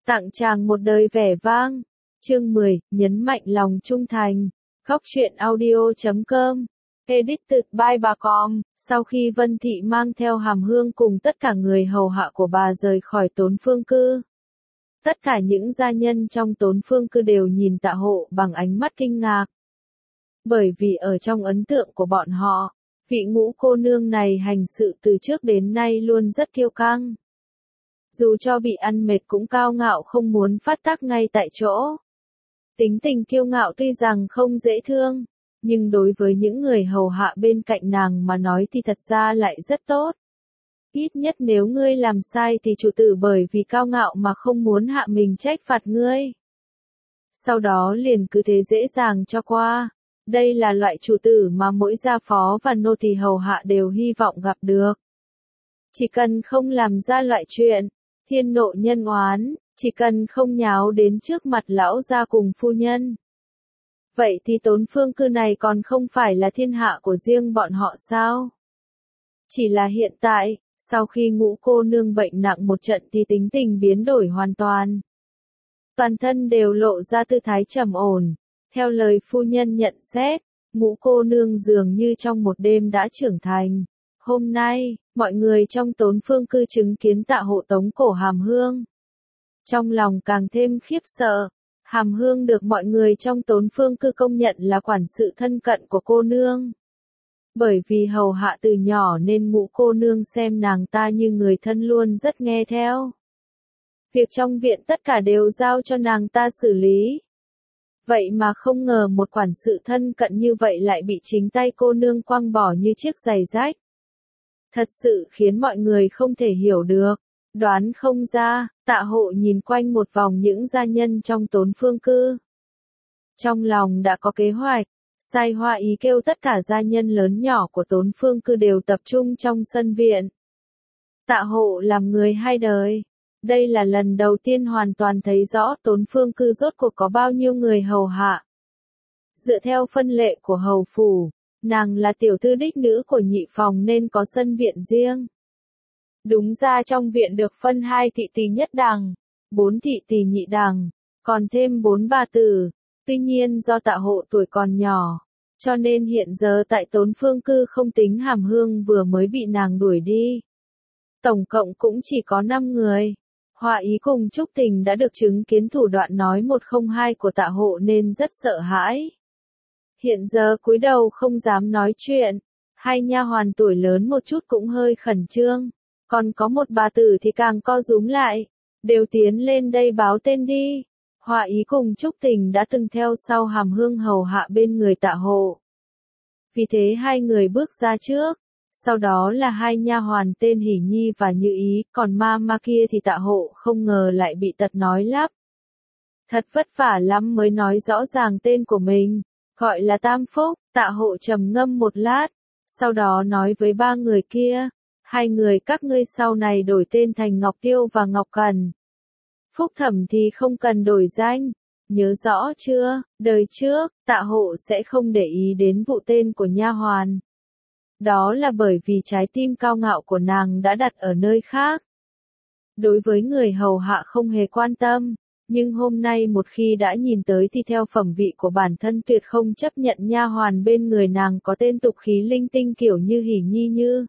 Tặng chàng một đời vẻ vang. Chương 10, nhấn mạnh lòng trung thành. Góc truyện audio.com. Edited by bà Com. Sau khi Vân Thị mang theo Hàm Hương cùng tất cả người hầu hạ của bà rời khỏi Tốn Phương Cư, tất cả những gia nhân trong Tốn Phương Cư đều nhìn Tạ Hộ bằng ánh mắt kinh ngạc. Bởi vì ở trong ấn tượng của bọn họ, vị Ngũ cô nương này hành sự từ trước đến nay luôn rất kiêu căng. Dù cho bị ăn mệt cũng cao ngạo không muốn phát tác ngay tại chỗ. Tính tình kiêu ngạo tuy rằng không dễ thương, nhưng đối với những người hầu hạ bên cạnh nàng mà nói thì thật ra lại rất tốt. Ít nhất nếu ngươi làm sai thì chủ tử bởi vì cao ngạo mà không muốn hạ mình trách phạt ngươi. Sau đó liền cứ thế dễ dàng cho qua. Đây là loại chủ tử mà mỗi gia phó và nô tỳ hầu hạ đều hy vọng gặp được. Chỉ cần không làm ra loại chuyện thiên nộ nhân oán, chỉ cần không nháo đến trước mặt lão gia cùng phu nhân. Vậy thì Tốn Phương Cư này còn không phải là thiên hạ của riêng bọn họ sao? Chỉ là hiện tại, sau khi Ngũ cô nương bệnh nặng một trận thì tính tình biến đổi hoàn toàn. Toàn thân đều lộ ra tư thái trầm ổn. Theo lời phu nhân nhận xét, Ngũ cô nương dường như trong một đêm đã trưởng thành. Hôm nay, mọi người trong Tốn Phương Cư chứng kiến Tạ Hộ tống cổ Hàm Hương. Trong lòng càng thêm khiếp sợ, Hàm Hương được mọi người trong Tốn Phương Cư công nhận là quản sự thân cận của cô nương. Bởi vì hầu hạ từ nhỏ nên Ngũ cô nương xem nàng ta như người thân luôn rất nghe theo. Việc trong viện tất cả đều giao cho nàng ta xử lý. Vậy mà không ngờ một quản sự thân cận như vậy lại bị chính tay cô nương quăng bỏ như chiếc giày rách. Thật sự khiến mọi người không thể hiểu được, đoán không ra. Tạ Hộ nhìn quanh một vòng những gia nhân trong Tốn Phương Cư. Trong lòng đã có kế hoạch, sai Hoa Ý kêu tất cả gia nhân lớn nhỏ của Tốn Phương Cư đều tập trung trong sân viện. Tạ Hộ làm người hai đời. Đây là lần đầu tiên hoàn toàn thấy rõ Tốn Phương Cư rốt cuộc có bao nhiêu người hầu hạ. Dựa theo phân lệ của hầu phủ, nàng là tiểu thư đích nữ của nhị phòng nên có sân viện riêng. Đúng ra trong viện được phân 2 thị tỳ nhất đằng, 4 thị tỳ nhị đằng, còn thêm 4 bà tử. Tuy nhiên do Tạ Hộ tuổi còn nhỏ, cho nên hiện giờ tại Tốn Phương Cư không tính Hàm Hương vừa mới bị nàng đuổi đi. Tổng cộng cũng chỉ có 5 người. Hoa Ý cùng Trúc Tình đã được chứng kiến thủ đoạn nói 102 của Tạ Hộ nên rất sợ hãi. Hiện giờ cúi đầu không dám nói chuyện, 2 nha hoàn tuổi lớn một chút cũng hơi khẩn trương, còn có một bà tử thì càng co rúm lại, đều tiến lên đây báo tên đi. Hoa Ý cùng Trúc Tình đã từng theo sau Hàm Hương hầu hạ bên người Tạ Hộ. Vì thế 2 người bước ra trước, sau đó là 2 nha hoàn tên Hỉ Nhi và Như Ý, còn ma kia thì Tạ Hộ không ngờ lại bị tật nói lắp. Thật vất vả lắm mới nói rõ ràng tên của mình, gọi là Tam Phúc. Tạ Hộ trầm ngâm một lát, sau đó nói với 3 người kia, 2 người các ngươi sau này đổi tên thành Ngọc Tiêu và Ngọc Cần. Phúc Thẩm thì không cần đổi danh, nhớ rõ chưa? Đời trước, Tạ Hộ sẽ không để ý đến vụ tên của nha hoàn. Đó là bởi vì trái tim cao ngạo của nàng đã đặt ở nơi khác. Đối với người hầu hạ không hề quan tâm, nhưng hôm nay một khi đã nhìn tới thì theo phẩm vị của bản thân tuyệt không chấp nhận nha hoàn bên người nàng có tên tục khí linh tinh kiểu như Hỉ Nhi Như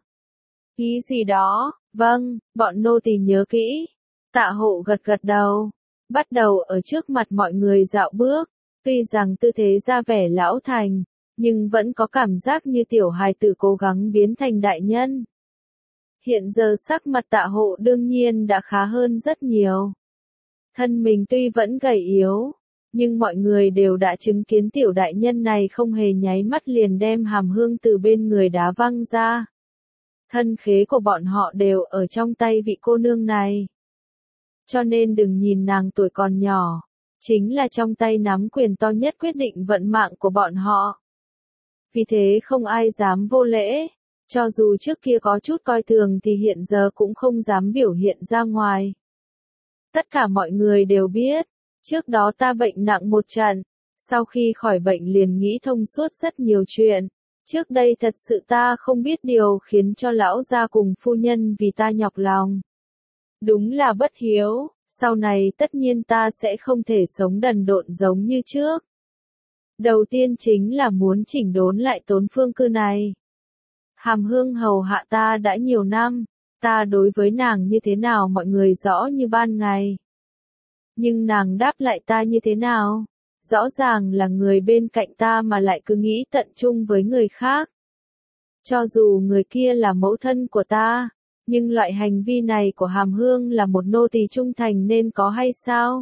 ý gì đó. Vâng, bọn nô tỳ nhớ kỹ. Tạ Hộ gật gật đầu, bắt đầu ở trước mặt mọi người dạo bước, tuy rằng tư thế ra vẻ lão thành, nhưng vẫn có cảm giác như tiểu hài tử cố gắng biến thành đại nhân. Hiện giờ sắc mặt Tạ Hộ đương nhiên đã khá hơn rất nhiều. Thân mình tuy vẫn gầy yếu, nhưng mọi người đều đã chứng kiến tiểu đại nhân này không hề nháy mắt liền đem Hàm Hương từ bên người đá văng ra. Thân khế của bọn họ đều ở trong tay vị cô nương này. Cho nên đừng nhìn nàng tuổi còn nhỏ, chính là trong tay nắm quyền to nhất quyết định vận mạng của bọn họ. Vì thế không ai dám vô lễ, cho dù trước kia có chút coi thường thì hiện giờ cũng không dám biểu hiện ra ngoài. Tất cả mọi người đều biết, trước đó ta bệnh nặng một trận, sau khi khỏi bệnh liền nghĩ thông suốt rất nhiều chuyện. Trước đây thật sự ta không biết điều khiến cho lão gia cùng phu nhân vì ta nhọc lòng. Đúng là bất hiếu, sau này tất nhiên ta sẽ không thể sống đần độn giống như trước. Đầu tiên chính là muốn chỉnh đốn lại Tốn Phương Cư này. Hàm Hương hầu hạ ta đã nhiều năm, ta đối với nàng như thế nào mọi người rõ như ban ngày. Nhưng nàng đáp lại ta như thế nào? Rõ ràng là người bên cạnh ta mà lại cứ nghĩ tận chung với người khác. Cho dù người kia là mẫu thân của ta, nhưng loại hành vi này của Hàm Hương là một nô tỳ trung thành nên có hay sao?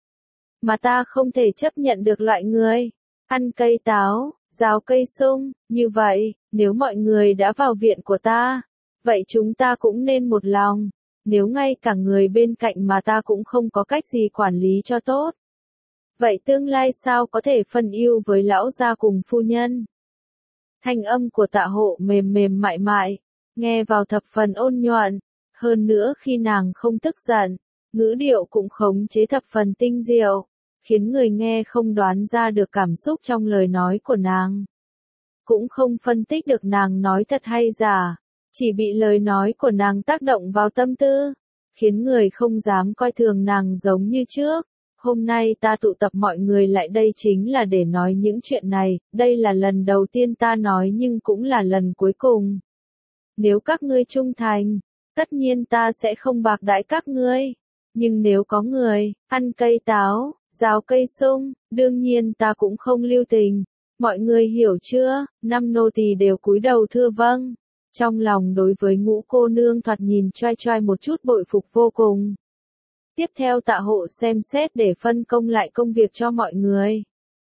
Mà ta không thể chấp nhận được loại người ăn cây táo, rào cây sung, như vậy, nếu mọi người đã vào viện của ta, vậy chúng ta cũng nên một lòng, nếu ngay cả người bên cạnh mà ta cũng không có cách gì quản lý cho tốt. Vậy tương lai sao có thể phân ưu với lão gia cùng phu nhân? Thanh âm của Tạ Hộ mềm mềm mại mại, nghe vào thập phần ôn nhuận, hơn nữa khi nàng không tức giận, ngữ điệu cũng khống chế thập phần tinh diệu, khiến người nghe không đoán ra được cảm xúc trong lời nói của nàng. Cũng không phân tích được nàng nói thật hay giả, chỉ bị lời nói của nàng tác động vào tâm tư, khiến người không dám coi thường nàng giống như trước. Hôm nay ta tụ tập mọi người lại đây chính là để nói những chuyện này, đây là lần đầu tiên ta nói nhưng cũng là lần cuối cùng. Nếu các ngươi trung thành, tất nhiên ta sẽ không bạc đãi các ngươi. Nhưng nếu có người ăn cây táo, rào cây sung, đương nhiên ta cũng không lưu tình. Mọi người hiểu chưa? Năm nô tỳ đều cúi đầu thưa vâng. Trong lòng đối với Ngũ cô nương thoạt nhìn choai choai một chút bội phục vô cùng. Tiếp theo Tạ Hộ xem xét để phân công lại công việc cho mọi người.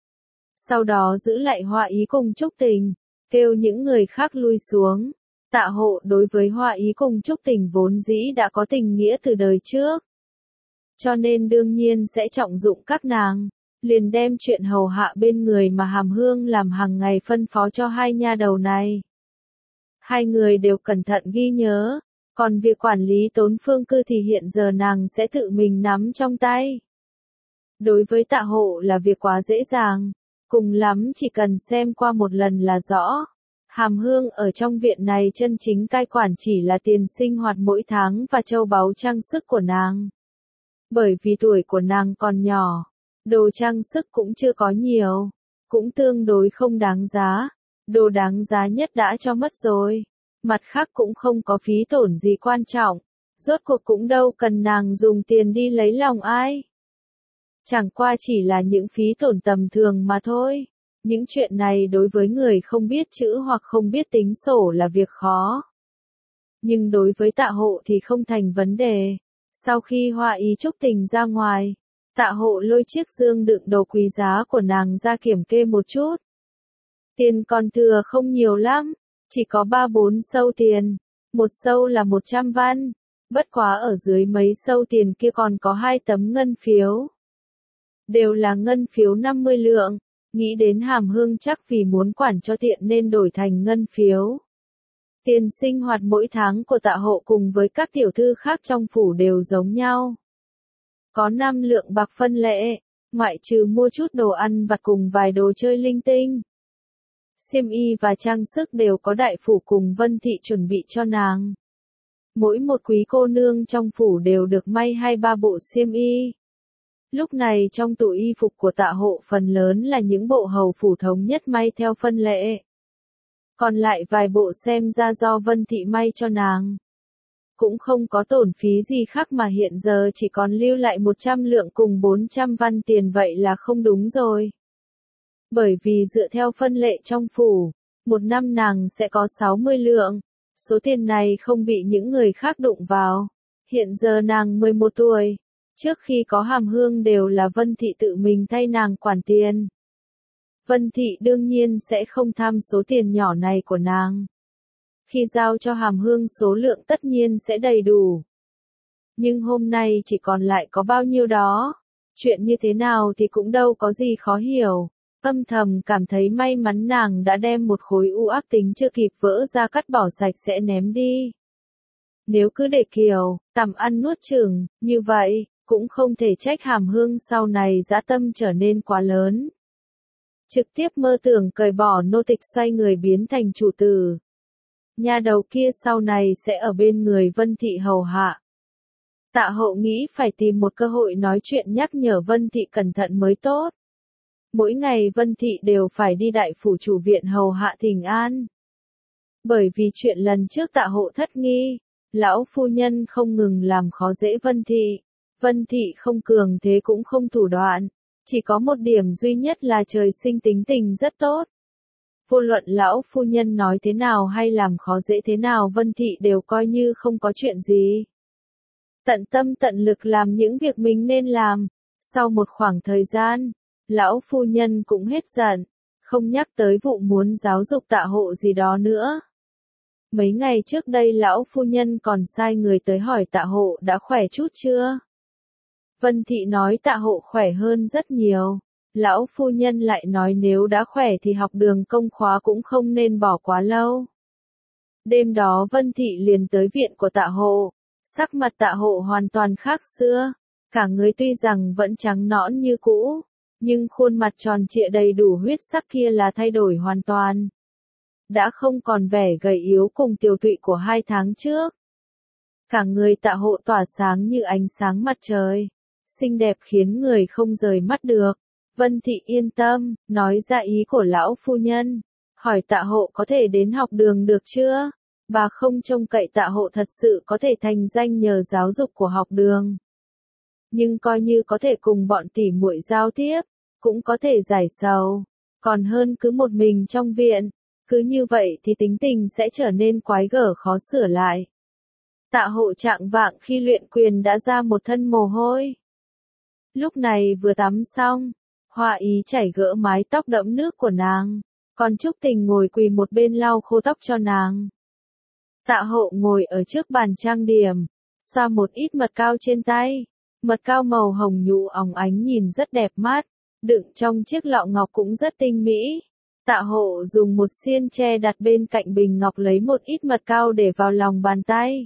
Sau đó giữ lại Hoa Ý cùng Trúc Tình, kêu những người khác lui xuống. Tạ Hộ đối với Hoa Ý cùng Trúc Tình vốn dĩ đã có tình nghĩa từ đời trước. Cho nên đương nhiên sẽ trọng dụng các nàng, liền đem chuyện hầu hạ bên người mà Hàm Hương làm hàng ngày phân phó cho hai nha đầu này. Hai người đều cẩn thận ghi nhớ. Còn việc quản lý Tốn Phương Cư thì hiện giờ nàng sẽ tự mình nắm trong tay. Đối với Tạ Hộ là việc quá dễ dàng, cùng lắm chỉ cần xem qua một lần là rõ. Hàm Hương ở trong viện này chân chính cai quản chỉ là tiền sinh hoạt mỗi tháng và châu báu trang sức của nàng. Bởi vì tuổi của nàng còn nhỏ, đồ trang sức cũng chưa có nhiều, cũng tương đối không đáng giá. Đồ đáng giá nhất đã cho mất rồi. Mặt khác cũng không có phí tổn gì quan trọng, rốt cuộc cũng đâu cần nàng dùng tiền đi lấy lòng ai. Chẳng qua chỉ là những phí tổn tầm thường mà thôi. Những chuyện này đối với người không biết chữ hoặc không biết tính sổ là việc khó. Nhưng đối với Tạ Hộ thì không thành vấn đề. Sau khi Hoa Ý Trúc Tình ra ngoài, Tạ Hộ lôi chiếc dương đựng đồ quý giá của nàng ra kiểm kê một chút. Tiền còn thừa không nhiều lắm. Chỉ có 3-4 sâu tiền, một sâu là 100 văn, bất quá ở dưới mấy sâu tiền kia còn có 2 tấm ngân phiếu. Đều là ngân phiếu 50 lượng, nghĩ đến Hàm Hương chắc vì muốn quản cho tiện nên đổi thành ngân phiếu. Tiền sinh hoạt mỗi tháng của Tạ Hộ cùng với các tiểu thư khác trong phủ đều giống nhau. Có 5 lượng bạc phân lệ, ngoại trừ mua chút đồ ăn vặt cùng vài đồ chơi linh tinh. Xiêm y và trang sức đều có đại phủ cùng Vân Thị chuẩn bị cho nàng. Mỗi một quý cô nương trong phủ đều được may 2-3 bộ xiêm y. Lúc này trong tủ y phục của Tạ Hộ phần lớn là những bộ hầu phủ thống nhất may theo phân lệ. Còn lại vài bộ xem ra do Vân Thị may cho nàng. Cũng không có tổn phí gì khác mà hiện giờ chỉ còn lưu lại 100 lượng cùng 400 văn tiền vậy là không đúng rồi. Bởi vì dựa theo phân lệ trong phủ, một năm nàng sẽ có 60 lượng, số tiền này không bị những người khác đụng vào. Hiện giờ nàng 11 tuổi, trước khi có Hàm Hương đều là Vân Thị tự mình thay nàng quản tiền. Vân Thị đương nhiên sẽ không tham số tiền nhỏ này của nàng. Khi giao cho Hàm Hương số lượng tất nhiên sẽ đầy đủ. Nhưng hôm nay chỉ còn lại có bao nhiêu đó, chuyện như thế nào thì cũng đâu có gì khó hiểu. Âm thầm cảm thấy may mắn nàng đã đem một khối u ác tính chưa kịp vỡ ra cắt bỏ sạch sẽ ném đi. Nếu cứ để Kiều, tằm ăn nuốt chửng, như vậy, cũng không thể trách Hàm Hương sau này dã tâm trở nên quá lớn. Trực tiếp mơ tưởng cởi bỏ nô tịch xoay người biến thành chủ tử. Nhà đầu kia sau này sẽ ở bên người Vân Thị hầu hạ. Tạ Hậu nghĩ phải tìm một cơ hội nói chuyện nhắc nhở Vân Thị cẩn thận mới tốt. Mỗi ngày Vân Thị đều phải đi đại phủ chủ viện hầu hạ thỉnh an. Bởi vì chuyện lần trước Tạ Hậu thất nghi, lão phu nhân không ngừng làm khó dễ Vân Thị. Vân Thị không cường thế cũng không thủ đoạn, chỉ có một điểm duy nhất là trời sinh tính tình rất tốt. Vô luận lão phu nhân nói thế nào hay làm khó dễ thế nào Vân Thị đều coi như không có chuyện gì. Tận tâm tận lực làm những việc mình nên làm. Sau một khoảng thời gian, lão phu nhân cũng hết giận, không nhắc tới vụ muốn giáo dục Tạ Hộ gì đó nữa. Mấy ngày trước đây lão phu nhân còn sai người tới hỏi Tạ Hộ đã khỏe chút chưa. Vân Thị nói Tạ Hộ khỏe hơn rất nhiều. Lão phu nhân lại nói nếu đã khỏe thì học đường công khóa cũng không nên bỏ quá lâu. Đêm đó Vân Thị liền tới viện của Tạ Hộ. Sắc mặt Tạ Hộ hoàn toàn khác xưa. Cả người tuy rằng vẫn trắng nõn như cũ, nhưng khuôn mặt tròn trịa đầy đủ huyết sắc kia là thay đổi hoàn toàn. Đã không còn vẻ gầy yếu cùng tiều tụy của 2 tháng trước. Cả người Tạ Hộ tỏa sáng như ánh sáng mặt trời. Xinh đẹp khiến người không rời mắt được. Vân Thị yên tâm, nói ra ý của lão phu nhân. Hỏi Tạ Hộ có thể đến học đường được chưa? Bà không trông cậy Tạ Hộ thật sự có thể thành danh nhờ giáo dục của học đường. Nhưng coi như có thể cùng bọn tỉ muội giao tiếp, cũng có thể giải sầu. Còn hơn cứ một mình trong viện. Cứ như vậy thì tính tình sẽ trở nên quái gở khó sửa lại. Tạ Hộ trạng vạng khi luyện quyền đã ra một thân mồ hôi. Lúc này vừa tắm xong, Hoa Ý chảy gỡ mái tóc đẫm nước của nàng, còn Trúc Tình ngồi quỳ một bên lau khô tóc cho nàng. Tạ Hộ ngồi ở trước bàn trang điểm, xoa một ít mật cao trên tay. Mật cao màu hồng nhũ óng ánh nhìn rất đẹp mắt, đựng trong chiếc lọ ngọc cũng rất tinh mỹ. Tạ Hộ dùng một xiên tre đặt bên cạnh bình ngọc lấy một ít mật cao để vào lòng bàn tay.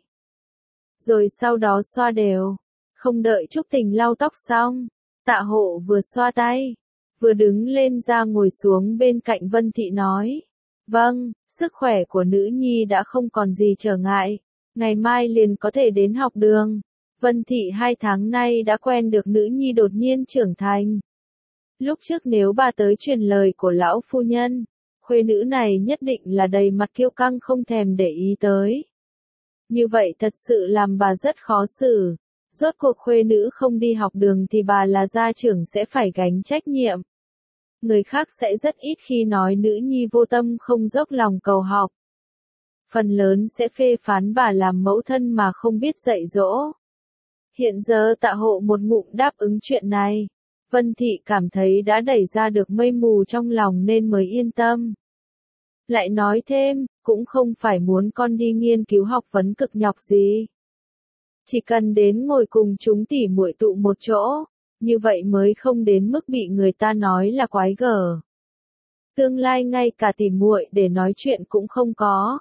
Rồi sau đó xoa đều. Không đợi Trúc Tình lau tóc xong, Tạ Hộ vừa xoa tay, vừa đứng lên ra ngồi xuống bên cạnh Vân Thị nói. Vâng, sức khỏe của nữ nhi đã không còn gì trở ngại, ngày mai liền có thể đến học đường. Vân Thị 2 tháng nay đã quen được nữ nhi đột nhiên trưởng thành. Lúc trước nếu bà tới truyền lời của lão phu nhân, khuê nữ này nhất định là đầy mặt kiêu căng không thèm để ý tới. Như vậy thật sự làm bà rất khó xử. Rốt cuộc khuê nữ không đi học đường thì bà là gia trưởng sẽ phải gánh trách nhiệm. Người khác sẽ rất ít khi nói nữ nhi vô tâm không dốc lòng cầu học. Phần lớn sẽ phê phán bà làm mẫu thân mà không biết dạy dỗ. Hiện giờ Tạ Hộ một ngụm đáp ứng chuyện này. Vân Thị cảm thấy đã đẩy ra được mây mù trong lòng nên mới yên tâm. Lại nói thêm, cũng không phải muốn con đi nghiên cứu học vấn cực nhọc gì. Chỉ cần đến ngồi cùng chúng tỉ muội tụ một chỗ, như vậy mới không đến mức bị người ta nói là quái gở. Tương lai ngay cả tỉ muội để nói chuyện cũng không có.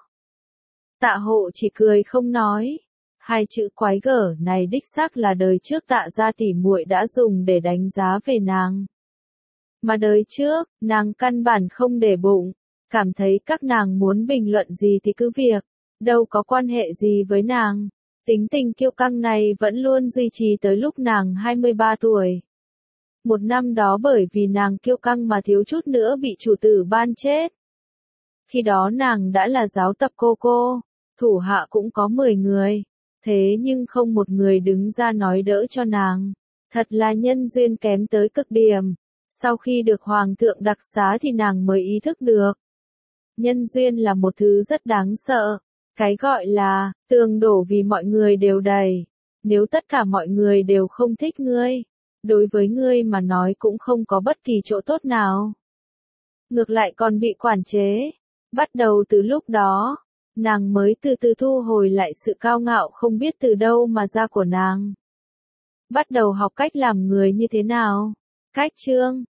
Tạ Hộ chỉ cười không nói. 2 chữ quái gở này đích xác là đời trước Tạ gia tỉ muội đã dùng để đánh giá về nàng. Mà đời trước, nàng căn bản không để bụng, cảm thấy các nàng muốn bình luận gì thì cứ việc, đâu có quan hệ gì với nàng. Tính tình kiêu căng này vẫn luôn duy trì tới lúc nàng 23 tuổi. Một năm đó bởi vì nàng kiêu căng mà thiếu chút nữa bị chủ tử ban chết. Khi đó nàng đã là giáo tập cô, thủ hạ cũng có 10 người. Thế nhưng không một người đứng ra nói đỡ cho nàng. Thật là nhân duyên kém tới cực điểm. Sau khi được hoàng thượng đặc xá thì nàng mới ý thức được. Nhân duyên là một thứ rất đáng sợ. Cái gọi là, tường đổ vì mọi người đều đầy. Nếu tất cả mọi người đều không thích ngươi, đối với ngươi mà nói cũng không có bất kỳ chỗ tốt nào. Ngược lại còn bị quản chế. Bắt đầu từ lúc đó, nàng mới từ từ thu hồi lại sự cao ngạo không biết từ đâu mà ra của nàng. Bắt đầu học cách làm người như thế nào. Cách chương